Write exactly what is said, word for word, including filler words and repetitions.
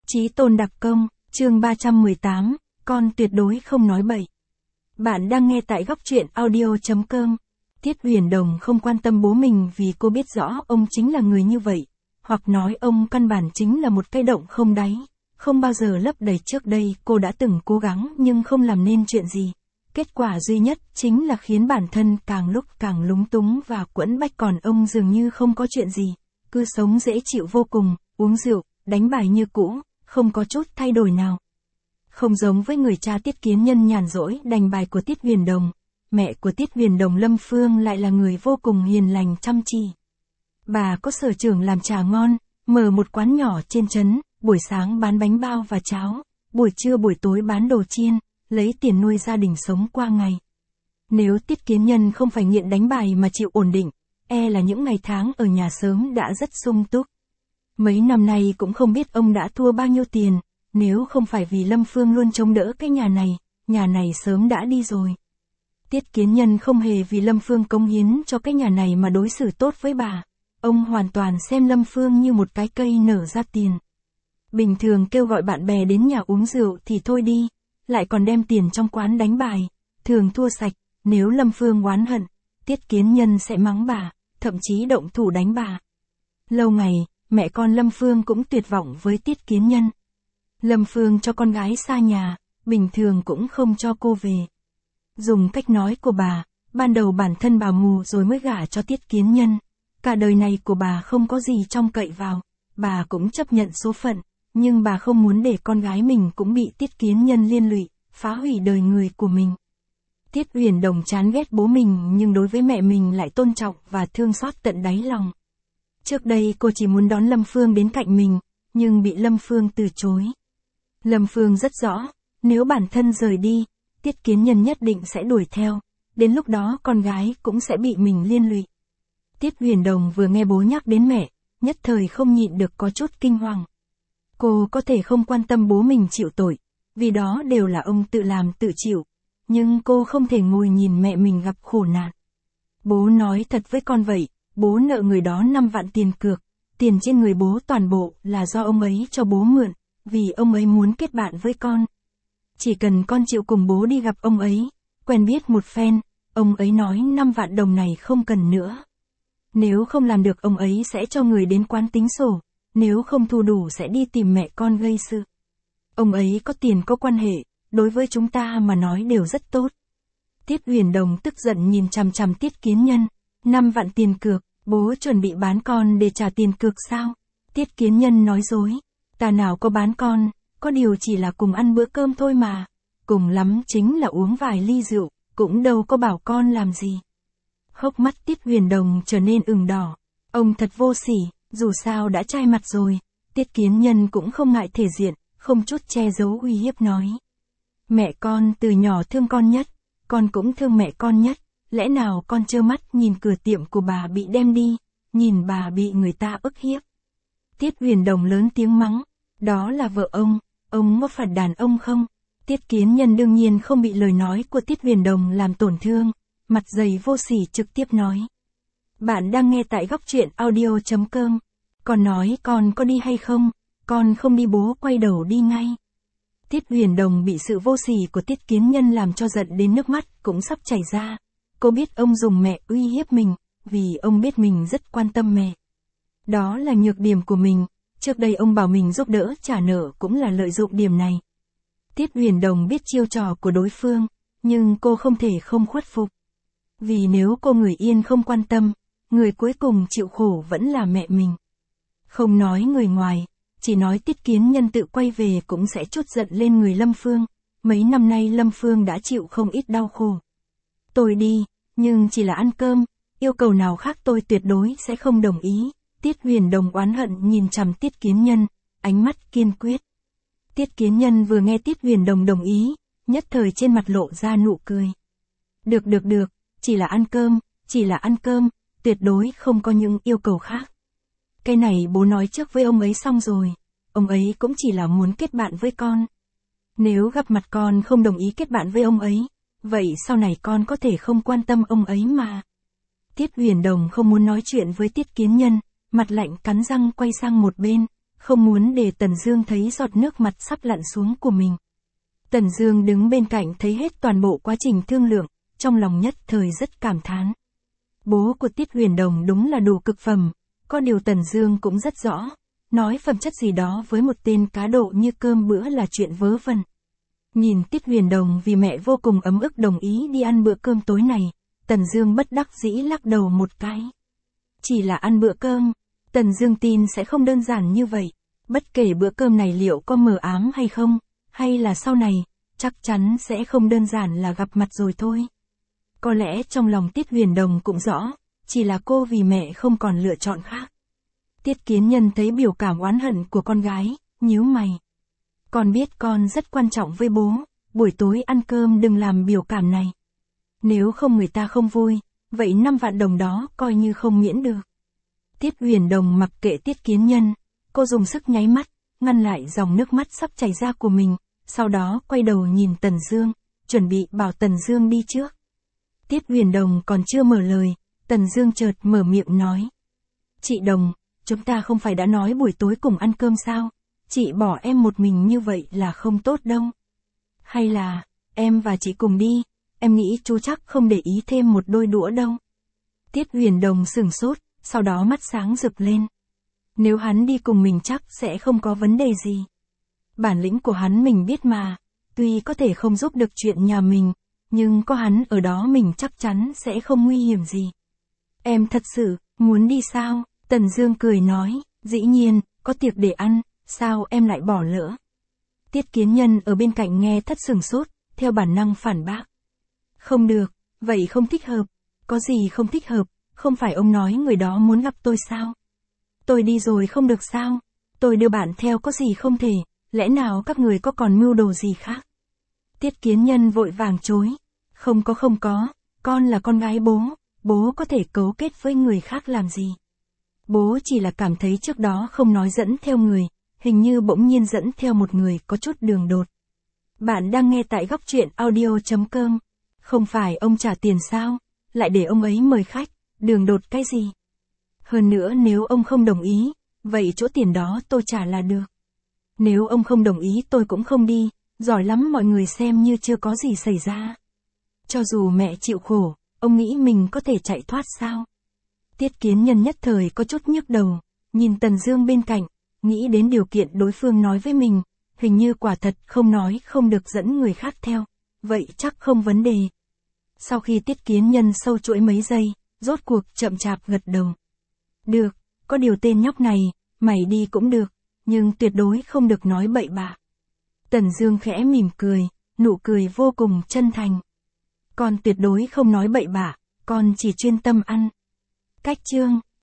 Chí Tôn đặc công, chương ba trăm mười tám, con tuyệt đối không nói bậy. Bạn đang nghe tại góc truyện audio chấm com. Tiết Huyền Đồng không quan tâm bố mình vì cô biết rõ ông chính là người như vậy, hoặc nói ông căn bản chính là một cái động không đáy, không bao giờ lấp đầy. Trước đây cô đã từng cố gắng nhưng không làm nên chuyện gì. Kết quả duy nhất chính là khiến bản thân càng lúc càng lúng túng và quẫn bách, còn ông dường như không có chuyện gì, cứ sống dễ chịu vô cùng, uống rượu, đánh bài như cũ, không có chút thay đổi nào. Không giống với người cha Tiết Kiến Nhân nhàn rỗi đành bài của Tiết Huyền Đồng, mẹ của Tiết Huyền Đồng Lâm Phương lại là người vô cùng hiền lành chăm chỉ. Bà có sở trường làm trà ngon, mở một quán nhỏ trên trấn, buổi sáng bán bánh bao và cháo, buổi trưa buổi tối bán đồ chiên, lấy tiền nuôi gia đình sống qua ngày. Nếu Tiết Kiến Nhân không phải nghiện đánh bài mà chịu ổn định, e là những ngày tháng ở nhà sớm đã rất sung túc. Mấy năm nay cũng không biết ông đã thua bao nhiêu tiền, nếu không phải vì Lâm Phương luôn chống đỡ cái nhà này, nhà này sớm đã đi rồi. Tiết Kiến Nhân không hề vì Lâm Phương cống hiến cho cái nhà này mà đối xử tốt với bà. Ông hoàn toàn xem Lâm Phương như một cái cây nở ra tiền. Bình thường kêu gọi bạn bè đến nhà uống rượu thì thôi đi, lại còn đem tiền trong quán đánh bài, thường thua sạch. Nếu Lâm Phương oán hận, Tiết Kiến Nhân sẽ mắng bà, thậm chí động thủ đánh bà. Lâu ngày, mẹ con Lâm Phương cũng tuyệt vọng với Tiết Kiến Nhân. Lâm Phương cho con gái xa nhà, bình thường cũng không cho cô về. Dùng cách nói của bà, ban đầu bản thân bà mù rồi mới gả cho Tiết Kiến Nhân. Cả đời này của bà không có gì trông cậy vào, bà cũng chấp nhận số phận, nhưng bà không muốn để con gái mình cũng bị Tiết Kiến Nhân liên lụy, phá hủy đời người của mình. Tiết Huyền Đồng chán ghét bố mình nhưng đối với mẹ mình lại tôn trọng và thương xót tận đáy lòng. Trước đây cô chỉ muốn đón Lâm Phương đến cạnh mình, nhưng bị Lâm Phương từ chối. Lâm Phương rất rõ, nếu bản thân rời đi, Tiết Kiến Nhân nhất định sẽ đuổi theo, đến lúc đó con gái cũng sẽ bị mình liên lụy. Tiết Huyền Đồng vừa nghe bố nhắc đến mẹ, nhất thời không nhịn được có chút kinh hoàng. Cô có thể không quan tâm bố mình chịu tội, vì đó đều là ông tự làm tự chịu, nhưng cô không thể ngồi nhìn mẹ mình gặp khổ nạn. Bố nói thật với con vậy, bố nợ người đó năm vạn tiền cược, tiền trên người bố toàn bộ là do ông ấy cho bố mượn, vì ông ấy muốn kết bạn với con. Chỉ cần con chịu cùng bố đi gặp ông ấy, quen biết một phen, ông ấy nói năm vạn đồng này không cần nữa. Nếu không làm được ông ấy sẽ cho người đến quán tính sổ, nếu không thu đủ sẽ đi tìm mẹ con gây sự. Ông ấy có tiền có quan hệ, đối với chúng ta mà nói đều rất tốt. Tiết Huyền Đồng tức giận nhìn chằm chằm Tiết Kiến Nhân, năm vạn tiền cược, bố chuẩn bị bán con để trả tiền cược sao? Tiết Kiến Nhân nói dối, ta nào có bán con, có điều chỉ là cùng ăn bữa cơm thôi mà, cùng lắm chính là uống vài ly rượu, cũng đâu có bảo con làm gì. Hốc mắt Tiết Huyền Đồng trở nên ửng đỏ, ông thật vô sỉ, dù sao đã chai mặt rồi. Tiết Kiến Nhân cũng không ngại thể diện, không chút che giấu uy hiếp nói. Mẹ con từ nhỏ thương con nhất, con cũng thương mẹ con nhất, lẽ nào con trơ mắt nhìn cửa tiệm của bà bị đem đi, nhìn bà bị người ta ức hiếp. Tiết Huyền Đồng lớn tiếng mắng, đó là vợ ông, ông có phải đàn ông không? Tiết Kiến Nhân đương nhiên không bị lời nói của Tiết Huyền Đồng làm tổn thương, mặt dày vô sỉ trực tiếp nói. Bạn đang nghe tại góc truyện audio chấm com. Con nói con có đi hay không? Con không đi bố quay đầu đi ngay. Tiết Huyền Đồng bị sự vô sỉ của Tiết Kiến Nhân làm cho giận đến nước mắt cũng sắp chảy ra. Cô biết ông dùng mẹ uy hiếp mình, vì ông biết mình rất quan tâm mẹ. Đó là nhược điểm của mình, trước đây ông bảo mình giúp đỡ trả nợ cũng là lợi dụng điểm này. Tiết Huyền Đồng biết chiêu trò của đối phương, nhưng cô không thể không khuất phục. Vì nếu cô người yên không quan tâm, người cuối cùng chịu khổ vẫn là mẹ mình. Không nói người ngoài, chỉ nói Tiết Kiến Nhân tự quay về cũng sẽ trút giận lên người Lâm Phương. Mấy năm nay Lâm Phương đã chịu không ít đau khổ. Tôi đi, nhưng chỉ là ăn cơm, yêu cầu nào khác tôi tuyệt đối sẽ không đồng ý. Tiết Huyền Đồng oán hận nhìn chằm Tiết Kiến Nhân, ánh mắt kiên quyết. Tiết Kiến Nhân vừa nghe Tiết Huyền Đồng đồng ý, nhất thời trên mặt lộ ra nụ cười. Được được được, chỉ là ăn cơm, chỉ là ăn cơm, tuyệt đối không có những yêu cầu khác. Cái này bố nói trước với ông ấy xong rồi, ông ấy cũng chỉ là muốn kết bạn với con. Nếu gặp mặt con không đồng ý kết bạn với ông ấy, vậy sau này con có thể không quan tâm ông ấy mà. Tiết Huyền Đồng không muốn nói chuyện với Tiết Kiến Nhân, mặt lạnh cắn răng quay sang một bên, không muốn để Tần Dương thấy giọt nước mặt sắp lặn xuống của mình. Tần Dương đứng bên cạnh thấy hết toàn bộ quá trình thương lượng, trong lòng nhất thời rất cảm thán. Bố của Tiết Huyền Đồng đúng là đủ cực phẩm, có điều Tần Dương cũng rất rõ, nói phẩm chất gì đó với một tên cá độ như cơm bữa là chuyện vớ vẩn. Nhìn Tiết Huyền Đồng vì mẹ vô cùng ấm ức đồng ý đi ăn bữa cơm tối này, Tần Dương bất đắc dĩ lắc đầu một cái. Chỉ là ăn bữa cơm, Tần Dương tin sẽ không đơn giản như vậy, bất kể bữa cơm này liệu có mờ ám hay không, hay là sau này, chắc chắn sẽ không đơn giản là gặp mặt rồi thôi. Có lẽ trong lòng Tiết Huyền Đồng cũng rõ, chỉ là cô vì mẹ không còn lựa chọn khác. Tiết Kiến Nhân thấy biểu cảm oán hận của con gái, nhíu mày. Con biết con rất quan trọng với bố, buổi tối ăn cơm đừng làm biểu cảm này. Nếu không người ta không vui, vậy năm vạn đồng đó coi như không miễn được. Tiết Huyền Đồng mặc kệ Tiết Kiến Nhân, cô dùng sức nháy mắt, ngăn lại dòng nước mắt sắp chảy ra của mình, sau đó quay đầu nhìn Tần Dương, chuẩn bị bảo Tần Dương đi trước. Tiết Huyền Đồng còn chưa mở lời, Tần Dương chợt mở miệng nói. Chị Đồng, chúng ta không phải đã nói buổi tối cùng ăn cơm sao? Chị bỏ em một mình như vậy là không tốt đâu. Hay là, em và chị cùng đi, em nghĩ chú chắc không để ý thêm một đôi đũa đâu. Tiết Huyền Đồng sửng sốt, sau đó mắt sáng rực lên. Nếu hắn đi cùng mình chắc sẽ không có vấn đề gì. Bản lĩnh của hắn mình biết mà, tuy có thể không giúp được chuyện nhà mình, nhưng có hắn ở đó mình chắc chắn sẽ không nguy hiểm gì. Em thật sự, muốn đi sao? Tần Dương cười nói, dĩ nhiên, có tiệc để ăn, sao em lại bỏ lỡ? Tiết Kiến Nhân ở bên cạnh nghe thất sửng sốt, theo bản năng phản bác. Không được, vậy không thích hợp. Có gì không thích hợp, không phải ông nói người đó muốn gặp tôi sao? Tôi đi rồi không được sao? Tôi đưa bạn theo có gì không thể, lẽ nào các người có còn mưu đồ gì khác? Tiết Kiến Nhân vội vàng chối. Không có không có, con là con gái bố, bố có thể cấu kết với người khác làm gì? Bố chỉ là cảm thấy trước đó không nói dẫn theo người, hình như bỗng nhiên dẫn theo một người có chút đường đột. Bạn đang nghe tại góc truyện audio chấm com. Không phải ông trả tiền sao, lại để ông ấy mời khách, đường đột cái gì? Hơn nữa nếu ông không đồng ý, vậy chỗ tiền đó tôi trả là được. Nếu ông không đồng ý tôi cũng không đi, giỏi lắm mọi người xem như chưa có gì xảy ra. Cho dù mẹ chịu khổ, ông nghĩ mình có thể chạy thoát sao? Tiết Kiến Nhân nhất thời có chút nhức đầu, nhìn Tần Dương bên cạnh, nghĩ đến điều kiện đối phương nói với mình, hình như quả thật không nói không được dẫn người khác theo, vậy chắc không vấn đề. Sau khi Tiết Kiến Nhân sâu chuỗi mấy giây, rốt cuộc chậm chạp gật đầu. Được, có điều tên nhóc này, mày đi cũng được, nhưng tuyệt đối không được nói bậy bạ. Tần Dương khẽ mỉm cười, nụ cười vô cùng chân thành. Con tuyệt đối không nói bậy bạ, con chỉ chuyên tâm ăn. Cách chương